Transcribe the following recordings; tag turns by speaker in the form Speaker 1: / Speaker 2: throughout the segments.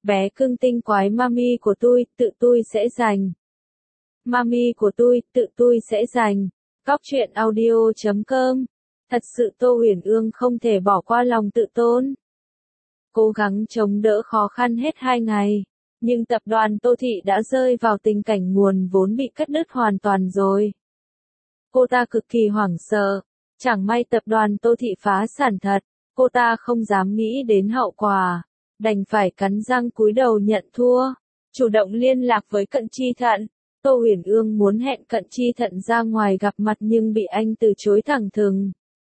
Speaker 1: Bé cưng tinh quái mami của tôi, tự tôi sẽ giành. Mami của tôi, tự tôi sẽ giành. Cóc truyện audio.com. Thật sự Tô Huyền Ương không thể bỏ qua lòng tự tôn. Cố gắng chống đỡ khó khăn hết 2 ngày. Nhưng tập đoàn Tô Thị đã rơi vào tình cảnh nguồn vốn bị cắt đứt hoàn toàn rồi. Cô ta cực kỳ hoảng sợ. Chẳng may tập đoàn Tô Thị phá sản thật. Cô ta không dám nghĩ đến hậu quả. Đành phải cắn răng cúi đầu nhận thua. Chủ động liên lạc với Cận Chi Thận. Tô Huyền Ương muốn hẹn Cận Chi Thận ra ngoài gặp mặt nhưng bị anh từ chối thẳng thừng.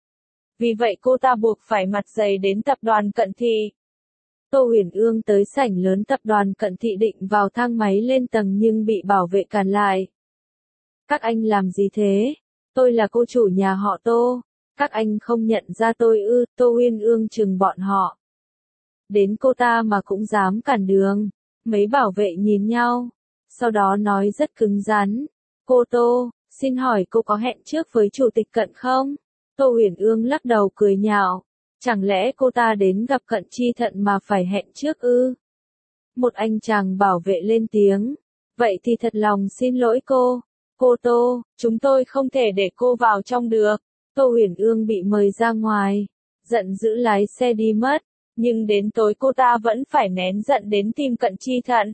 Speaker 1: Vì vậy cô ta buộc phải mặt dày đến tập đoàn Cận Thị. Tô Huyền Ương tới sảnh lớn tập đoàn Cận Thị định vào thang máy lên tầng nhưng bị bảo vệ cản lại. Các anh làm gì thế? Tôi là cô chủ nhà họ Tô. Các anh không nhận ra tôi ư? Tô Huyền Ương trừng bọn họ. Đến cô ta mà cũng dám cản đường. Mấy bảo vệ nhìn nhau. Sau đó nói rất cứng rắn. Cô Tô, xin hỏi cô có hẹn trước với chủ tịch Cận không? Tô Huyền Ương lắc đầu cười nhạo. Chẳng lẽ cô ta đến gặp Cận Chi Thận mà phải hẹn trước ư? Một anh chàng bảo vệ lên tiếng. Vậy thì thật lòng xin lỗi cô. Cô Tô, chúng tôi không thể để cô vào trong được. Tô Huyền Ương bị mời ra ngoài. Giận dữ lái xe đi mất. Nhưng đến tối cô ta vẫn phải nén giận đến tìm Cận Chi Thận.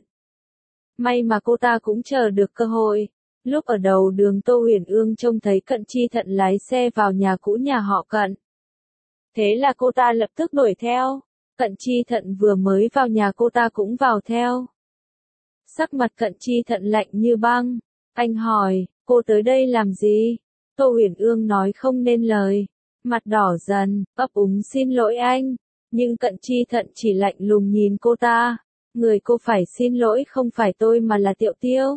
Speaker 1: May mà cô ta cũng chờ được cơ hội. Lúc ở đầu đường Tô Huyền Ương trông thấy Cận Chi Thận lái xe vào nhà cũ nhà họ Cận. Thế là cô ta lập tức đuổi theo. Cận Chi Thận vừa mới vào nhà cô ta cũng vào theo. Sắc mặt Cận Chi Thận lạnh như băng. Anh hỏi, cô tới đây làm gì? Tô Huyền Ương nói không nên lời. Mặt đỏ dần, ấp úng xin lỗi anh. Nhưng Cận Chi Thận chỉ lạnh lùng nhìn cô ta. Người cô phải xin lỗi không phải tôi mà là Tiểu Tiêu.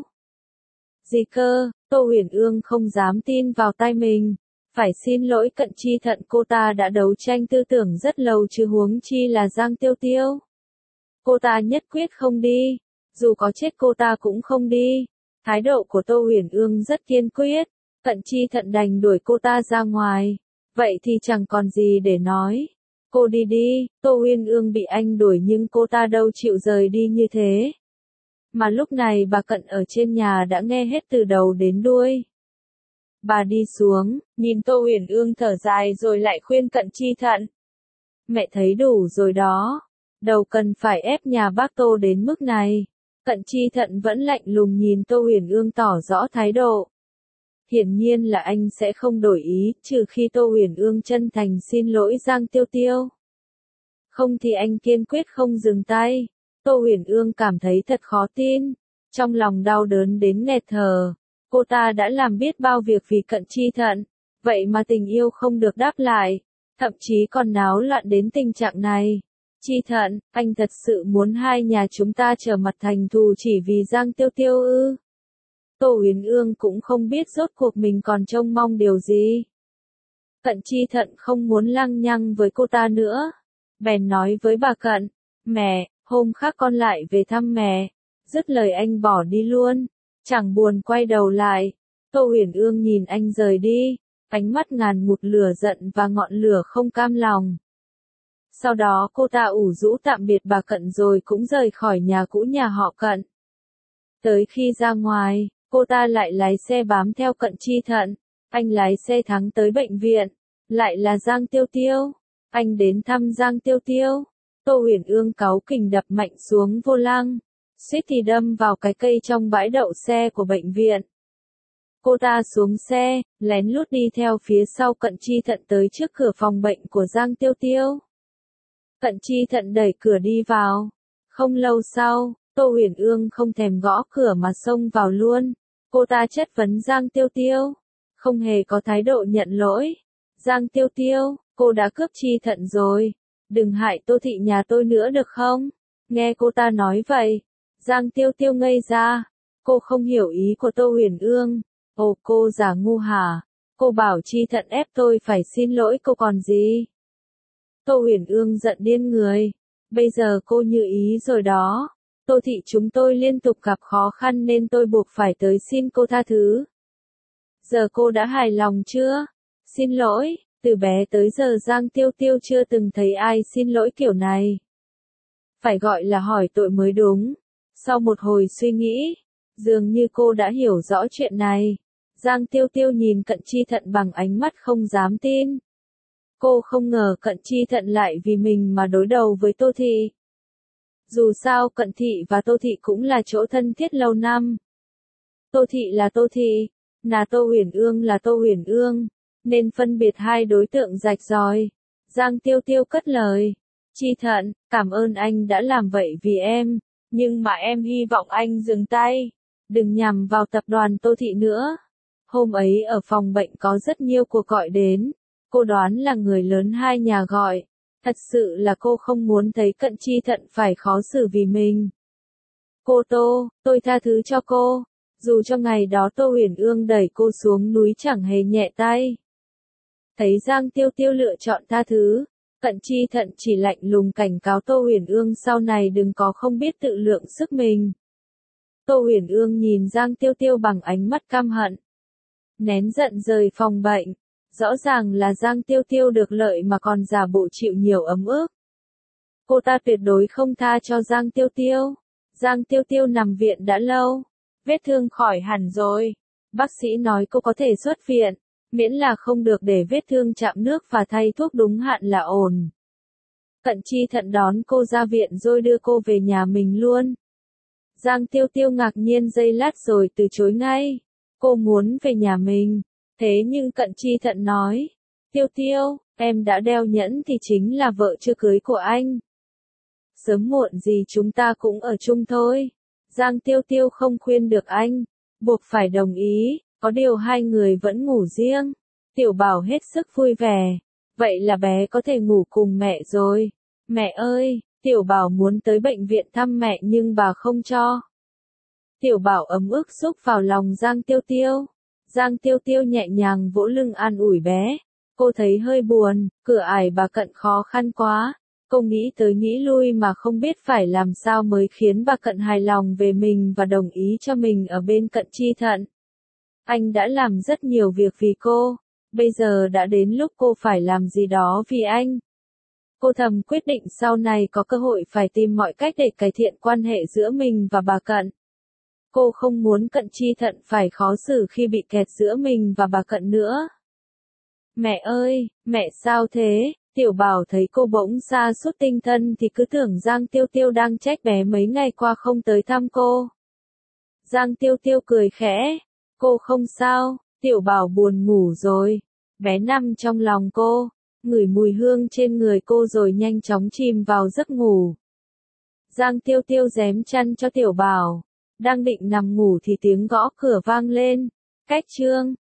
Speaker 1: Gì cơ? Tô Huyền Ương không dám tin vào tai mình. Phải xin lỗi Cận Chi Thận, cô ta đã đấu tranh tư tưởng rất lâu chứ huống chi là Giang Tiêu Tiêu. Cô ta nhất quyết không đi. Dù có chết cô ta cũng không đi. Thái độ của Tô Huyền Ương rất kiên quyết. Cận Chi Thận đành đuổi cô ta ra ngoài. Vậy thì chẳng còn gì để nói. Cô đi đi. Tô Huyền Ương bị anh đuổi nhưng cô ta đâu chịu rời đi như thế. Mà lúc này bà Cận ở trên nhà đã nghe hết từ đầu đến đuôi. Bà đi xuống, nhìn Tô Huyền Ương thở dài rồi lại khuyên Cận Chi Thận. Mẹ thấy đủ rồi đó. Đâu cần phải ép nhà bác Tô đến mức này. Cận Chi Thận vẫn lạnh lùng nhìn Tô Huyền Ương tỏ rõ thái độ. Hiển nhiên là anh sẽ không đổi ý, trừ khi Tô Huyền Ương chân thành xin lỗi Giang Tiêu Tiêu. Không thì anh kiên quyết không dừng tay. Tô Huyền Ương cảm thấy thật khó tin. Trong lòng đau đớn đến nghẹt thở. Cô ta đã làm biết bao việc vì Cận Chi Thận. Vậy mà tình yêu không được đáp lại. Thậm chí còn náo loạn đến tình trạng này. Chi Thận, anh thật sự muốn hai nhà chúng ta trở mặt thành thù chỉ vì Giang Tiêu Tiêu ư? Tô Huyền Ương cũng không biết rốt cuộc mình còn trông mong điều gì. Cận Chi Thận không muốn lăng nhăng với cô ta nữa. Bèn nói với bà Cận, mẹ, hôm khác con lại về thăm mẹ. Dứt lời anh bỏ đi luôn. Chẳng buồn quay đầu lại. Tô Huyền Ương nhìn anh rời đi. Ánh mắt ngàn ngụt lửa giận và ngọn lửa không cam lòng. Sau đó cô ta ủ rũ tạm biệt bà Cận rồi cũng rời khỏi nhà cũ nhà họ Cận. Tới khi ra ngoài, cô ta lại lái xe bám theo Cận Chi Thận. Anh lái xe thắng tới bệnh viện. Lại là Giang Tiêu Tiêu. Anh đến thăm Giang Tiêu Tiêu. Tô Huyền Ương cáu kỉnh đập mạnh xuống vô lăng. Suýt thì đâm vào cái cây trong bãi đậu xe của bệnh viện. Cô ta xuống xe, lén lút đi theo phía sau Cận Chi Thận tới trước cửa phòng bệnh của Giang Tiêu Tiêu. Cận Chi Thận đẩy cửa đi vào. Không lâu sau, Tô Huyền Ương không thèm gõ cửa mà xông vào luôn. Cô ta chất vấn Giang Tiêu Tiêu. Không hề có thái độ nhận lỗi. Giang Tiêu Tiêu, cô đã cướp Chi Thận rồi. Đừng hại Tô Thị nhà tôi nữa được không? Nghe cô ta nói vậy. Giang Tiêu Tiêu ngây ra. Cô không hiểu ý của Tô Huyền Ương. Ồ, cô giả ngu hả? Cô bảo Chi Thận ép tôi phải xin lỗi cô còn gì? Tô Huyền Ương giận điên người. Bây giờ cô như ý rồi đó. Tô Thị chúng tôi liên tục gặp khó khăn nên tôi buộc phải tới xin cô tha thứ. Giờ cô đã hài lòng chưa? Xin lỗi, từ bé tới giờ Giang Tiêu Tiêu chưa từng thấy ai xin lỗi kiểu này. Phải gọi là hỏi tội mới đúng. Sau một hồi suy nghĩ, dường như cô đã hiểu rõ chuyện này. Giang Tiêu Tiêu nhìn Cận Chi Thận bằng ánh mắt không dám tin. Cô không ngờ Cận Chi Thận lại vì mình mà đối đầu với Tô Thị. Dù sao Cận Thị và Tô Thị cũng là chỗ thân thiết lâu năm. Tô Thị là Tô Thị, Tô Huyền Ương là Tô Huyền Ương, nên phân biệt hai đối tượng rạch ròi. Giang Tiêu Tiêu cất lời. Chi Thận, cảm ơn anh đã làm vậy vì em, nhưng mà em hy vọng anh dừng tay. Đừng nhằm vào tập đoàn Tô Thị nữa. Hôm ấy ở phòng bệnh có rất nhiều cuộc gọi đến. Cô đoán là người lớn hai nhà gọi. Thật sự là cô không muốn thấy Cận Chi Thận phải khó xử vì mình. Cô Tô, tôi tha thứ cho cô. Dù cho ngày đó Tô Huyền Ương đẩy cô xuống núi chẳng hề nhẹ tay. Thấy Giang Tiêu Tiêu lựa chọn tha thứ, Cận Chi Thận chỉ lạnh lùng cảnh cáo Tô Huyền Ương sau này đừng có không biết tự lượng sức mình. Tô Huyền Ương nhìn Giang Tiêu Tiêu bằng ánh mắt căm hận. Nén giận rời phòng bệnh. Rõ ràng là Giang Tiêu Tiêu được lợi mà còn giả bộ chịu nhiều ấm ức. Cô ta tuyệt đối không tha cho Giang Tiêu Tiêu. Giang Tiêu Tiêu nằm viện đã lâu. Vết thương khỏi hẳn rồi. Bác sĩ nói cô có thể xuất viện, miễn là không được để vết thương chạm nước và thay thuốc đúng hạn là ổn. Cận Chi Thận đón cô ra viện rồi đưa cô về nhà mình luôn. Giang Tiêu Tiêu ngạc nhiên giây lát rồi từ chối ngay. Cô muốn về nhà mình. Thế nhưng Cận Chi Thận nói. Tiêu Tiêu, em đã đeo nhẫn thì chính là vợ chưa cưới của anh. Sớm muộn gì chúng ta cũng ở chung thôi. Giang Tiêu Tiêu không khuyên được anh. Buộc phải đồng ý. Có điều hai người vẫn ngủ riêng. Tiểu Bảo hết sức vui vẻ. Vậy là bé có thể ngủ cùng mẹ rồi. Mẹ ơi, Tiểu Bảo muốn tới bệnh viện thăm mẹ nhưng bà không cho. Tiểu Bảo ấm ức xúc vào lòng Giang Tiêu Tiêu. Giang Tiêu Tiêu nhẹ nhàng vỗ lưng an ủi bé. Cô thấy hơi buồn, cửa ải bà Cận khó khăn quá. Cô nghĩ tới nghĩ lui mà không biết phải làm sao mới khiến bà Cận hài lòng về mình và đồng ý cho mình ở bên Cận Chi Thận. Anh đã làm rất nhiều việc vì cô. Bây giờ đã đến lúc cô phải làm gì đó vì anh. Cô thầm quyết định sau này có cơ hội phải tìm mọi cách để cải thiện quan hệ giữa mình và bà Cận. Cô không muốn Cận Chi Thận phải khó xử khi bị kẹt giữa mình và bà Cận nữa. Mẹ ơi, mẹ sao thế? Tiểu Bảo thấy cô bỗng sa sút tinh thần thì cứ tưởng Giang Tiêu Tiêu đang trách bé mấy ngày qua không tới thăm cô. Giang Tiêu Tiêu cười khẽ. Cô không sao, Tiểu Bảo buồn ngủ rồi. Bé nằm trong lòng cô, ngửi mùi hương trên người cô rồi nhanh chóng chìm vào giấc ngủ. Giang Tiêu Tiêu rém chăn cho Tiểu Bảo. Đang định nằm ngủ thì tiếng gõ cửa vang lên. Cách chương.